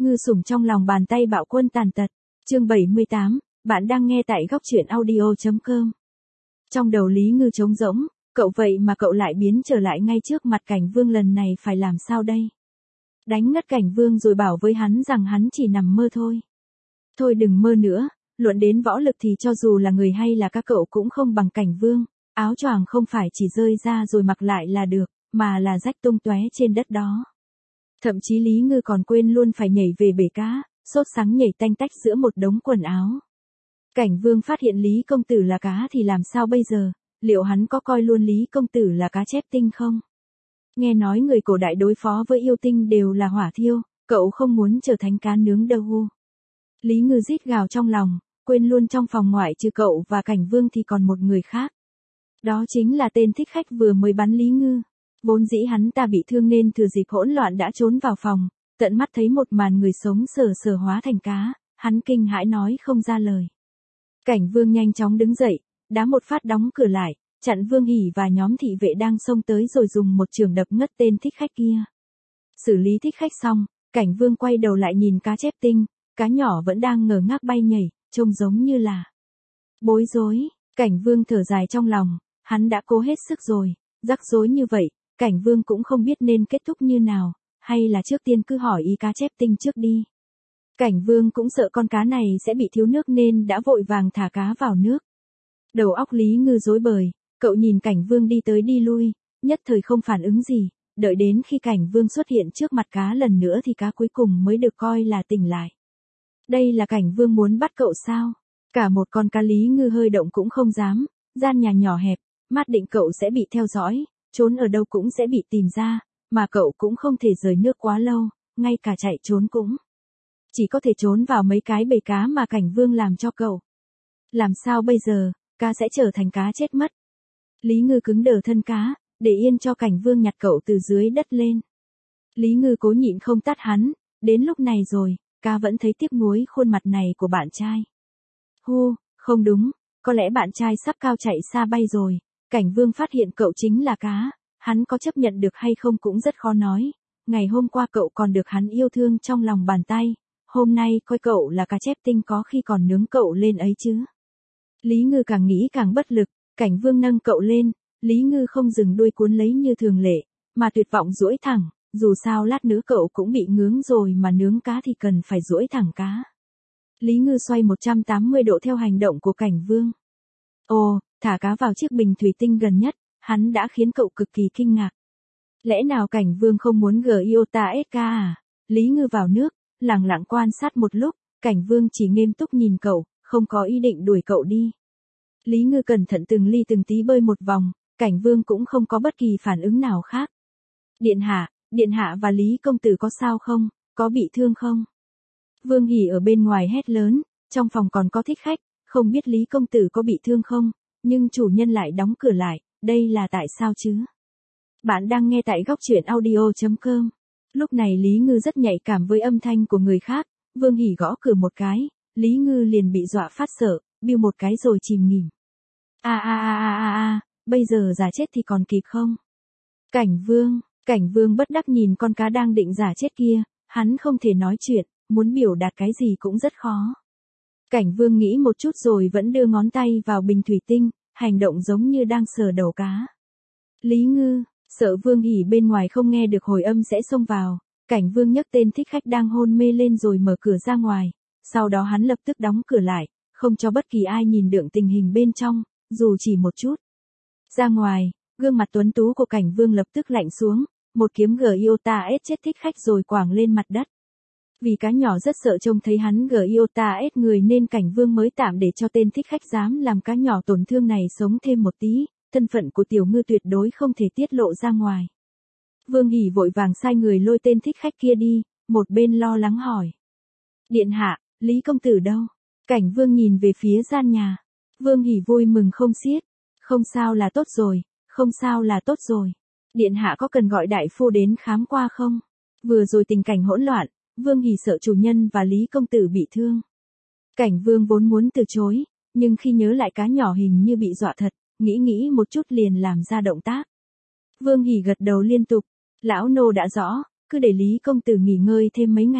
Ngư sủng trong lòng bàn tay bạo quân tàn tật. Chương 78, bạn đang nghe tại góc truyện audio.com. Trong đầu Lý Ngư trống rỗng, cậu vậy mà cậu lại biến trở lại ngay trước mặt Cảnh Vương, lần này phải làm sao đây? Đánh ngất Cảnh Vương rồi bảo với hắn rằng hắn chỉ nằm mơ thôi. Thôi đừng mơ nữa, luận đến võ lực thì cho dù là người hay là các cậu cũng không bằng Cảnh Vương, áo choàng không phải chỉ rơi ra rồi mặc lại là được, mà là rách tung tóe trên đất đó. Thậm chí Lý Ngư còn quên luôn phải nhảy về bể cá, sốt sắng nhảy tanh tách giữa một đống quần áo. Cảnh Vương phát hiện Lý công tử là cá thì làm sao bây giờ, liệu hắn có coi luôn Lý công tử là cá chép tinh không? Nghe nói người cổ đại đối phó với yêu tinh đều là hỏa thiêu, cậu không muốn trở thành cá nướng đâu. Lý Ngư rít gào trong lòng, quên luôn trong phòng ngoại trừ cậu và Cảnh Vương thì còn một người khác. Đó chính là tên thích khách vừa mới bắn Lý Ngư. Vốn dĩ hắn ta bị thương nên thừa dịp hỗn loạn đã trốn vào phòng, tận mắt thấy một màn người sống sờ sờ hóa thành cá, hắn kinh hãi nói không ra lời. Cảnh Vương nhanh chóng đứng dậy, đá một phát đóng cửa lại, chặn Vương Hỉ và nhóm thị vệ đang xông tới rồi dùng một chưởng đập ngất tên thích khách kia. Xử lý thích khách xong, Cảnh Vương quay đầu lại nhìn cá chép tinh, cá nhỏ vẫn đang ngơ ngác bay nhảy, trông giống như là bối rối. Cảnh Vương thở dài trong lòng, hắn đã cố hết sức rồi, rắc rối như vậy, Cảnh Vương cũng không biết nên kết thúc như nào, hay là trước tiên cứ hỏi ý cá chép tinh trước đi. Cảnh Vương cũng sợ con cá này sẽ bị thiếu nước nên đã vội vàng thả cá vào nước. Đầu óc Lý Ngư rối bời, cậu nhìn Cảnh Vương đi tới đi lui, nhất thời không phản ứng gì, đợi đến khi Cảnh Vương xuất hiện trước mặt cá lần nữa thì cá cuối cùng mới được coi là tỉnh lại. Đây là Cảnh Vương muốn bắt cậu sao? Cả một con cá Lý Ngư hơi động cũng không dám, gian nhà nhỏ hẹp, mắt định cậu sẽ bị theo dõi, trốn ở đâu cũng sẽ bị tìm ra, mà cậu cũng không thể rời nước quá lâu, ngay cả chạy trốn cũng chỉ có thể trốn vào mấy cái bể cá mà Cảnh Vương làm cho cậu. Làm sao bây giờ, cá sẽ trở thành cá chết mất. Lý Ngư cứng đờ thân cá, để yên cho Cảnh Vương nhặt cậu từ dưới đất lên. Lý Ngư cố nhịn không tát hắn, đến lúc này rồi, cá vẫn thấy tiếc nuối khuôn mặt này của bạn trai. Không đúng, có lẽ bạn trai sắp cao chạy xa bay rồi. Cảnh Vương phát hiện cậu chính là cá, hắn có chấp nhận được hay không cũng rất khó nói. Ngày hôm qua cậu còn được hắn yêu thương trong lòng bàn tay, hôm nay coi cậu là cá chép tinh có khi còn nướng cậu lên ấy chứ. Lý Ngư càng nghĩ càng bất lực, Cảnh Vương nâng cậu lên, Lý Ngư không dừng đuôi cuốn lấy như thường lệ, mà tuyệt vọng duỗi thẳng, dù sao lát nữa cậu cũng bị ngướng rồi mà nướng cá thì cần phải duỗi thẳng cá. Lý Ngư xoay 180 độ theo hành động của Cảnh Vương. Thả cá vào chiếc bình thủy tinh gần nhất, hắn đã khiến cậu cực kỳ kinh ngạc. Lẽ nào Cảnh Vương không muốn Giota SK à? Lý Ngư vào nước, lặng lặng quan sát một lúc, Cảnh Vương chỉ nghiêm túc nhìn cậu, không có ý định đuổi cậu đi. Lý Ngư cẩn thận từng ly từng tí bơi một vòng, Cảnh Vương cũng không có bất kỳ phản ứng nào khác. Điện hạ và Lý công tử có sao không, có bị thương không? Vương Hỉ ở bên ngoài hét lớn, trong phòng còn có thích khách, không biết Lý công tử có bị thương không, nhưng chủ nhân lại đóng cửa lại, đây là tại sao chứ? Bạn đang nghe tại góc truyện audio.com. Lúc này Lý Ngư rất nhạy cảm với âm thanh của người khác, Vương Hỉ gõ cửa một cái, Lý Ngư liền bị dọa phát sợ, biu một cái rồi chìm nghỉm. Bây giờ giả chết thì còn kịp không? Cảnh Vương bất đắc nhìn con cá đang định giả chết kia, hắn không thể nói chuyện, muốn biểu đạt cái gì cũng rất khó. Cảnh Vương nghĩ một chút rồi vẫn đưa ngón tay vào bình thủy tinh, hành động giống như đang sờ đầu cá. Lý Ngư, sợ Vương Hỉ bên ngoài không nghe được hồi âm sẽ xông vào, Cảnh Vương nhấc tên thích khách đang hôn mê lên rồi mở cửa ra ngoài, sau đó hắn lập tức đóng cửa lại, không cho bất kỳ ai nhìn được tình hình bên trong, dù chỉ một chút. Ra ngoài, gương mặt tuấn tú của Cảnh Vương lập tức lạnh xuống, một kiếm Giota S chết thích khách rồi quẳng lên mặt đất. Vì cá nhỏ rất sợ trông thấy hắn Giota S người nên Cảnh Vương mới tạm để cho tên thích khách dám làm cá nhỏ tổn thương này sống thêm một tí, thân phận của Tiểu Ngư tuyệt đối không thể tiết lộ ra ngoài. Vương Hỉ vội vàng sai người lôi tên thích khách kia đi, một bên lo lắng hỏi. Điện hạ, Lý công tử đâu? Cảnh Vương nhìn về phía gian nhà. Vương Hỉ vui mừng không xiết. Không sao là tốt rồi. Điện hạ có cần gọi đại phu đến khám qua không? Vừa rồi tình cảnh hỗn loạn, Vương Hỉ sợ chủ nhân và Lý công tử bị thương. Cảnh Vương vốn muốn từ chối, nhưng khi nhớ lại cá nhỏ hình như bị dọa thật, nghĩ một chút liền làm ra động tác. Vương Hỉ gật đầu liên tục, lão nô đã rõ, cứ để Lý công tử nghỉ ngơi thêm mấy ngày,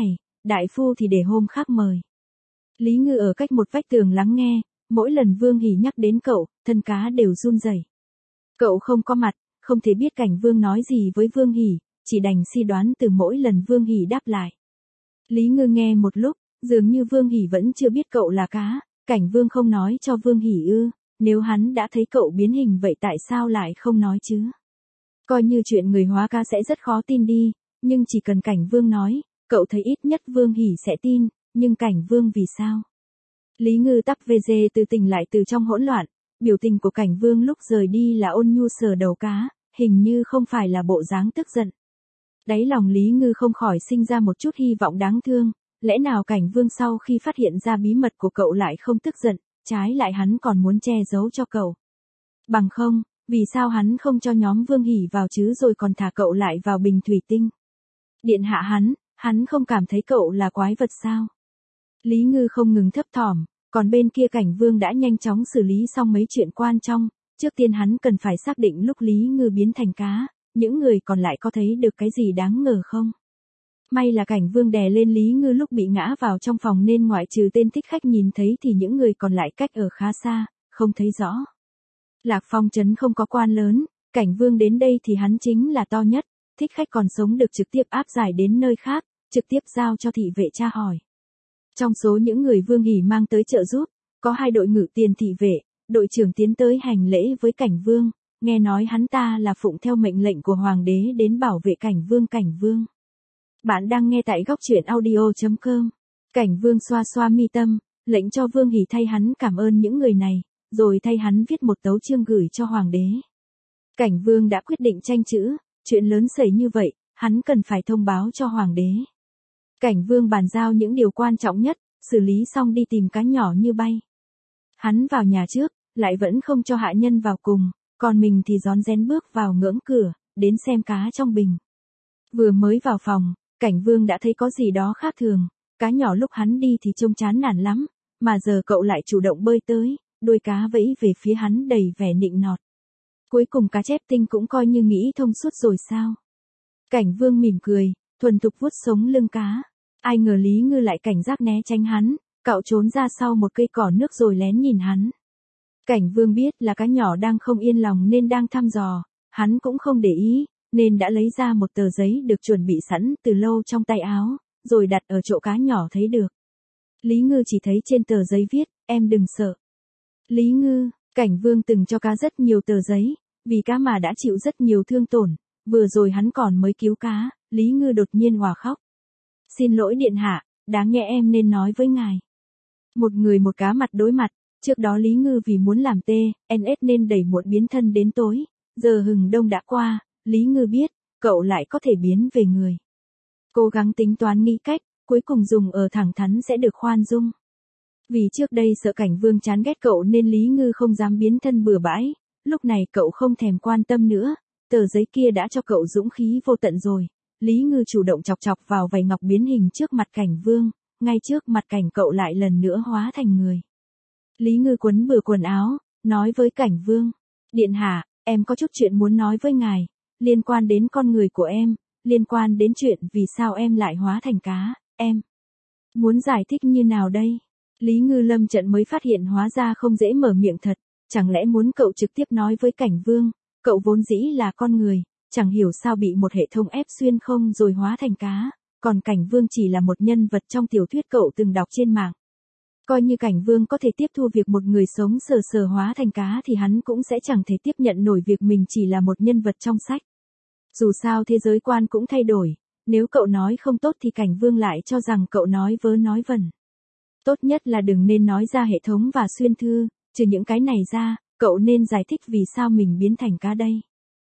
đại phu thì để hôm khác mời. Lý Ngư ở cách một vách tường lắng nghe, mỗi lần Vương Hỷ nhắc đến cậu, thân cá đều run rẩy. Cậu không có mặt, không thể biết Cảnh Vương nói gì với Vương Hỷ, chỉ đành suy đoán từ mỗi lần Vương Hỷ đáp lại. Lý Ngư nghe một lúc, dường như Vương Hỷ vẫn chưa biết cậu là cá, Cảnh Vương không nói cho Vương Hỷ ư, nếu hắn đã thấy cậu biến hình vậy tại sao lại không nói chứ? Coi như chuyện người hóa cá sẽ rất khó tin đi, nhưng chỉ cần Cảnh Vương nói, cậu thấy ít nhất Vương Hỷ sẽ tin, nhưng Cảnh Vương vì sao? Lý Ngư tắc VG từ tỉnh lại từ trong hỗn loạn, biểu tình của Cảnh Vương lúc rời đi là ôn nhu sờ đầu cá, hình như không phải là bộ dáng tức giận. Đáy lòng Lý Ngư không khỏi sinh ra một chút hy vọng đáng thương, lẽ nào Cảnh Vương sau khi phát hiện ra bí mật của cậu lại không tức giận, trái lại hắn còn muốn che giấu cho cậu. Bằng không, vì sao hắn không cho nhóm Vương Hỷ vào chứ rồi còn thả cậu lại vào bình thủy tinh? Điện hạ hắn không cảm thấy cậu là quái vật sao? Lý Ngư không ngừng thấp thỏm, còn bên kia Cảnh Vương đã nhanh chóng xử lý xong mấy chuyện quan trọng, trước tiên hắn cần phải xác định lúc Lý Ngư biến thành cá, những người còn lại có thấy được cái gì đáng ngờ không? May là Cảnh Vương đè lên Lý Ngư lúc bị ngã vào trong phòng nên ngoại trừ tên thích khách nhìn thấy thì những người còn lại cách ở khá xa, không thấy rõ. Lạc Phong trấn không có quan lớn, Cảnh Vương đến đây thì hắn chính là to nhất, thích khách còn sống được trực tiếp áp giải đến nơi khác, trực tiếp giao cho thị vệ tra hỏi. Trong số những người Vương Hỷ mang tới trợ giúp, có 2 đội ngự tiền thị vệ, đội trưởng tiến tới hành lễ với Cảnh Vương, nghe nói hắn ta là phụng theo mệnh lệnh của Hoàng đế đến bảo vệ Cảnh Vương. Bạn đang nghe tại góc truyện audio.com. Cảnh Vương xoa xoa mi tâm, lệnh cho Vương Hỷ thay hắn cảm ơn những người này, rồi thay hắn viết một tấu chương gửi cho Hoàng đế. Cảnh Vương đã quyết định tranh chữ, chuyện lớn xảy như vậy, hắn cần phải thông báo cho Hoàng đế. Cảnh Vương bàn giao những điều quan trọng nhất, xử lý xong đi tìm cá nhỏ như bay. Hắn vào nhà trước, lại vẫn không cho hạ nhân vào cùng, còn mình thì rón rén bước vào ngưỡng cửa, đến xem cá trong bình. Vừa mới vào phòng, Cảnh Vương đã thấy có gì đó khác thường, cá nhỏ lúc hắn đi thì trông chán nản lắm, mà giờ cậu lại chủ động bơi tới, đuôi cá vẫy về phía hắn đầy vẻ nịnh nọt. Cuối cùng cá chép tinh cũng coi như nghĩ thông suốt rồi sao? Cảnh Vương mỉm cười, thuần thục vuốt sống lưng cá. Ai ngờ Lý Ngư lại cảnh giác né tránh hắn, cậu trốn ra sau một cây cỏ nước rồi lén nhìn hắn. Cảnh Vương biết là cá nhỏ đang không yên lòng nên đang thăm dò, hắn cũng không để ý, nên đã lấy ra một tờ giấy được chuẩn bị sẵn từ lâu trong tay áo, rồi đặt ở chỗ cá nhỏ thấy được. Lý Ngư chỉ thấy trên tờ giấy viết, em đừng sợ. Lý Ngư, Cảnh Vương từng cho cá rất nhiều tờ giấy, vì cá mà đã chịu rất nhiều thương tổn, vừa rồi hắn còn mới cứu cá, Lý Ngư đột nhiên òa khóc. Xin lỗi điện hạ, đáng nhẽ em nên nói với ngài. Một người một cá mặt đối mặt, trước đó Lý Ngư vì muốn làm TNS nên đẩy muộn biến thân đến tối, giờ hừng đông đã qua, Lý Ngư biết, cậu lại có thể biến về người. Cố gắng tính toán nghĩ cách, cuối cùng dùng ở thẳng thắn sẽ được khoan dung. Vì trước đây sợ Cảnh Vương chán ghét cậu nên Lý Ngư không dám biến thân bừa bãi, lúc này cậu không thèm quan tâm nữa, tờ giấy kia đã cho cậu dũng khí vô tận rồi. Lý Ngư chủ động chọc chọc vào vảy ngọc biến hình trước mặt Cảnh Vương, ngay trước mặt Cảnh cậu lại lần nữa hóa thành người. Lý Ngư quấn bừa quần áo, nói với Cảnh Vương, điện hạ, em có chút chuyện muốn nói với ngài, liên quan đến con người của em, liên quan đến chuyện vì sao em lại hóa thành cá, em muốn giải thích như nào đây? Lý Ngư lâm trận mới phát hiện hóa ra không dễ mở miệng thật, chẳng lẽ muốn cậu trực tiếp nói với Cảnh Vương, cậu vốn dĩ là con người. Chẳng hiểu sao bị một hệ thống ép xuyên không rồi hóa thành cá, còn Cảnh Vương chỉ là một nhân vật trong tiểu thuyết cậu từng đọc trên mạng. Coi như Cảnh Vương có thể tiếp thu việc một người sống sờ sờ hóa thành cá thì hắn cũng sẽ chẳng thể tiếp nhận nổi việc mình chỉ là một nhân vật trong sách. Dù sao thế giới quan cũng thay đổi, nếu cậu nói không tốt thì Cảnh Vương lại cho rằng cậu nói vớ nói vẩn. Tốt nhất là đừng nên nói ra hệ thống và xuyên thư, trừ những cái này ra, cậu nên giải thích vì sao mình biến thành cá đây.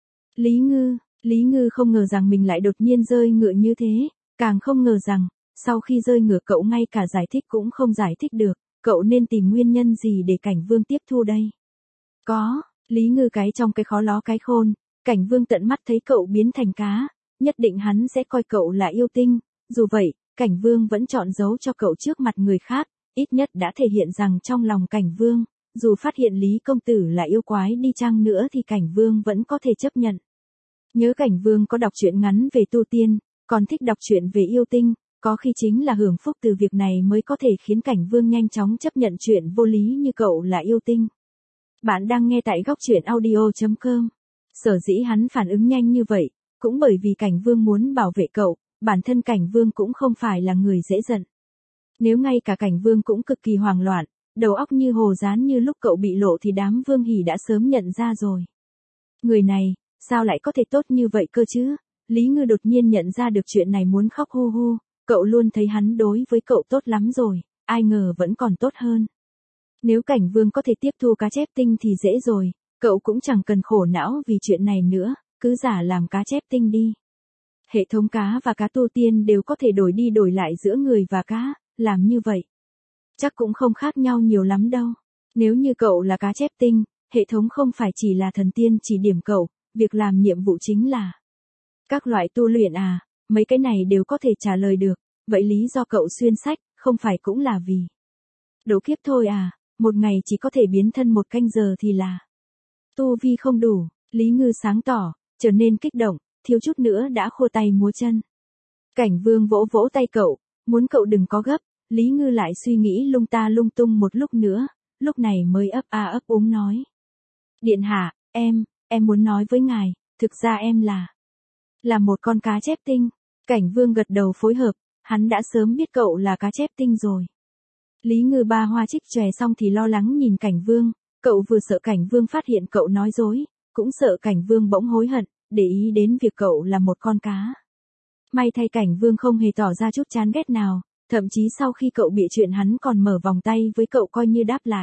Lý Ngư không ngờ rằng mình lại đột nhiên rơi ngựa như thế, càng không ngờ rằng, sau khi rơi ngựa cậu ngay cả giải thích cũng không giải thích được, cậu nên tìm nguyên nhân gì để Cảnh Vương tiếp thu đây. Có, Lý Ngư cái trong cái khó ló cái khôn, Cảnh Vương tận mắt thấy cậu biến thành cá, nhất định hắn sẽ coi cậu là yêu tinh, dù vậy, Cảnh Vương vẫn chọn giấu cho cậu trước mặt người khác, ít nhất đã thể hiện rằng trong lòng Cảnh Vương, dù phát hiện Lý công tử là yêu quái đi chăng nữa thì Cảnh Vương vẫn có thể chấp nhận. Nhớ Cảnh Vương có đọc truyện ngắn về tu tiên, còn thích đọc truyện về yêu tinh, có khi chính là hưởng phúc từ việc này mới có thể khiến Cảnh Vương nhanh chóng chấp nhận chuyện vô lý như cậu là yêu tinh. Bạn đang nghe tại góc truyện audio.com. Sở dĩ hắn phản ứng nhanh như vậy, cũng bởi vì Cảnh Vương muốn bảo vệ cậu, bản thân Cảnh Vương cũng không phải là người dễ giận. Nếu ngay cả Cảnh Vương cũng cực kỳ hoảng loạn, đầu óc như hồ dán như lúc cậu bị lộ thì đám Vương Hỉ đã sớm nhận ra rồi. Người này, sao lại có thể tốt như vậy cơ chứ? Lý Ngư đột nhiên nhận ra được chuyện này muốn khóc hu hu, cậu luôn thấy hắn đối với cậu tốt lắm rồi, ai ngờ vẫn còn tốt hơn. Nếu Cảnh Vương có thể tiếp thu cá chép tinh thì dễ rồi, cậu cũng chẳng cần khổ não vì chuyện này nữa, cứ giả làm cá chép tinh đi. Hệ thống cá và cá tu tiên đều có thể đổi đi đổi lại giữa người và cá, làm như vậy chắc cũng không khác nhau nhiều lắm đâu. Nếu như cậu là cá chép tinh, hệ thống không phải chỉ là thần tiên chỉ điểm cậu, việc làm nhiệm vụ chính là các loại tu luyện à, mấy cái này đều có thể trả lời được, vậy lý do cậu xuyên sách, không phải cũng là vì độ kiếp thôi à, một ngày chỉ có thể biến thân 1 canh giờ thì là tu vi không đủ. Lý Ngư sáng tỏ, trở nên kích động, thiếu chút nữa đã khô tay múa chân. Cảnh Vương vỗ vỗ tay cậu, muốn cậu đừng có gấp. Lý Ngư lại suy nghĩ lung ta lung tung một lúc nữa, lúc này mới ấp a ấp úng nói. Điện hạ, em muốn nói với ngài, thực ra em là một con cá chép tinh. Cảnh Vương gật đầu phối hợp, hắn đã sớm biết cậu là cá chép tinh rồi. Lý Ngư ba hoa trích chòe xong thì lo lắng nhìn Cảnh Vương, cậu vừa sợ Cảnh Vương phát hiện cậu nói dối, cũng sợ Cảnh Vương bỗng hối hận, để ý đến việc cậu là một con cá. May thay Cảnh Vương không hề tỏ ra chút chán ghét nào. Thậm chí sau khi cậu bịa chuyện hắn còn mở vòng tay với cậu coi như đáp lại.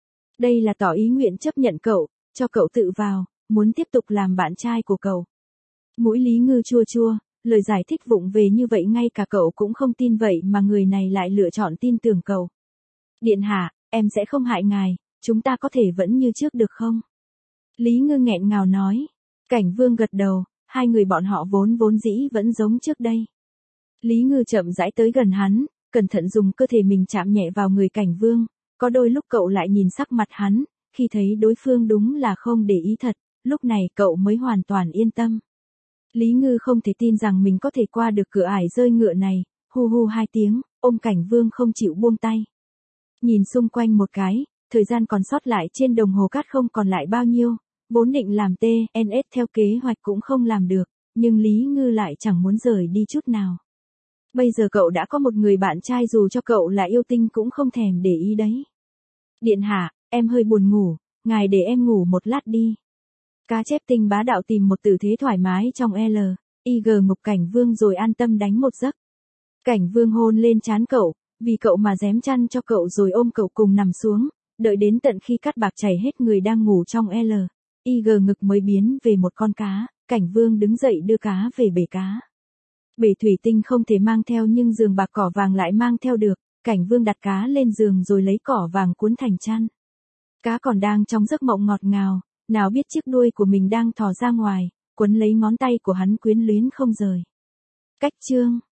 Đây là tỏ ý nguyện chấp nhận cậu, cho cậu tự vào, muốn tiếp tục làm bạn trai của cậu. Mũi Lý Ngư chua chua, lời giải thích vụng về như vậy ngay cả cậu cũng không tin vậy mà người này lại lựa chọn tin tưởng cậu. Điện hạ, em sẽ không hại ngài, chúng ta có thể vẫn như trước được không? Lý Ngư nghẹn ngào nói. Cảnh Vương gật đầu, hai người bọn họ vốn dĩ vẫn giống trước đây. Lý Ngư chậm rãi tới gần hắn, cẩn thận dùng cơ thể mình chạm nhẹ vào người Cảnh Vương, có đôi lúc cậu lại nhìn sắc mặt hắn, khi thấy đối phương đúng là không để ý thật, lúc này cậu mới hoàn toàn yên tâm. Lý Ngư không thể tin rằng mình có thể qua được cửa ải rơi ngựa này, hu hu 2 tiếng, ôm Cảnh Vương không chịu buông tay. Nhìn xung quanh một cái, thời gian còn sót lại trên đồng hồ cát không còn lại bao nhiêu, vốn định làm TNS theo kế hoạch cũng không làm được, nhưng Lý Ngư lại chẳng muốn rời đi chút nào. Bây giờ cậu đã có một người bạn trai dù cho cậu là yêu tinh cũng không thèm để ý đấy. Điện hạ, em hơi buồn ngủ, ngài để em ngủ một lát đi. Cá chép tinh bá đạo tìm một tư thế thoải mái trong L.I.G ngục Cảnh Vương rồi an tâm đánh một giấc. Cảnh Vương hôn lên trán cậu, vì cậu mà rém chăn cho cậu rồi ôm cậu cùng nằm xuống, đợi đến tận khi cát bạc chảy hết người đang ngủ trong L.I.G ngực mới biến về một con cá. Cảnh Vương đứng dậy đưa cá về bể cá. Bể thủy tinh không thể mang theo nhưng giường bạc cỏ vàng lại mang theo được, Cảnh Vương đặt cá lên giường rồi lấy cỏ vàng cuốn thành chăn. Cá còn đang trong giấc mộng ngọt ngào, nào biết chiếc đuôi của mình đang thò ra ngoài, quấn lấy ngón tay của hắn quyến luyến không rời. Cách chương